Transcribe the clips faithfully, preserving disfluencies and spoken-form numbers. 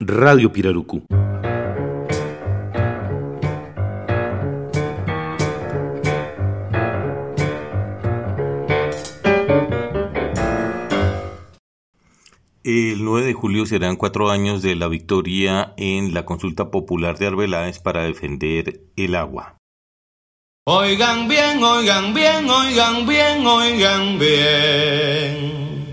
Radio Pirarucu. El nueve de julio serán cuatro años de la victoria en la consulta popular de Arbeláez para defender el agua. Oigan bien, oigan bien, oigan bien, oigan bien.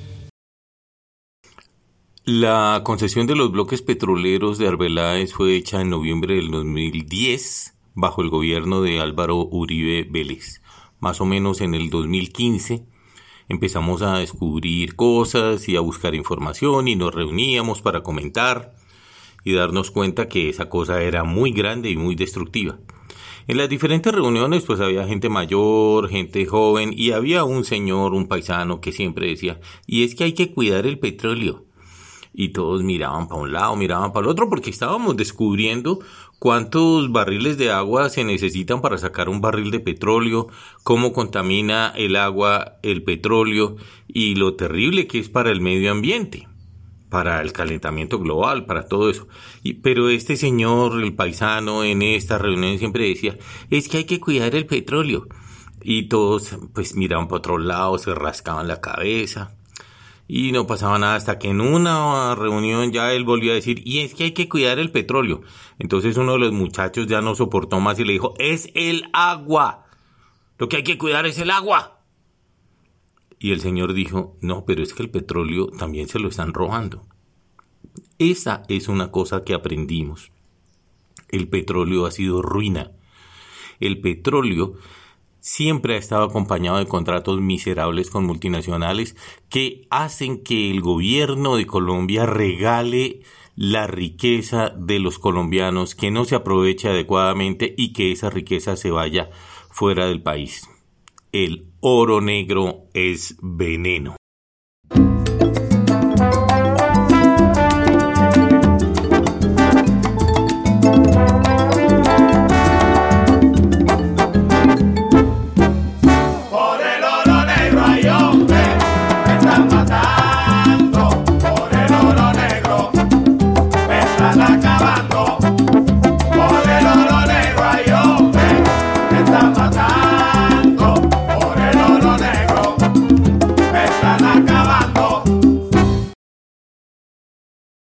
La concesión de los bloques petroleros de Arbeláez fue hecha en noviembre del dos mil diez bajo el gobierno de Álvaro Uribe Vélez. Más o menos en el dos mil quince empezamos a descubrir cosas y a buscar información y nos reuníamos para comentar y darnos cuenta que esa cosa era muy grande y muy destructiva. En las diferentes reuniones pues había gente mayor, gente joven y había un señor, un paisano que siempre decía, y es que hay que cuidar el petróleo. Y todos miraban para un lado, miraban para el otro porque estábamos descubriendo cuántos barriles de agua se necesitan para sacar un barril de petróleo, cómo contamina el agua el petróleo y lo terrible que es para el medio ambiente, para el calentamiento global, para todo eso. Y, pero este señor, el paisano, en esta reunión siempre decía, es que hay que cuidar el petróleo. Y todos pues miraban para otro lado, se rascaban la cabeza. Y no pasaba nada hasta que en una reunión ya él volvió a decir, y es que hay que cuidar el petróleo. Entonces uno de los muchachos ya no soportó más y le dijo, es el agua. Lo que hay que cuidar es el agua. Y el señor dijo, no, pero es que el petróleo también se lo están robando. Esa es una cosa que aprendimos. El petróleo ha sido ruina. El petróleo siempre ha estado acompañado de contratos miserables con multinacionales que hacen que el gobierno de Colombia regale la riqueza de los colombianos, que no se aproveche adecuadamente y que esa riqueza se vaya fuera del país. El oro negro es veneno.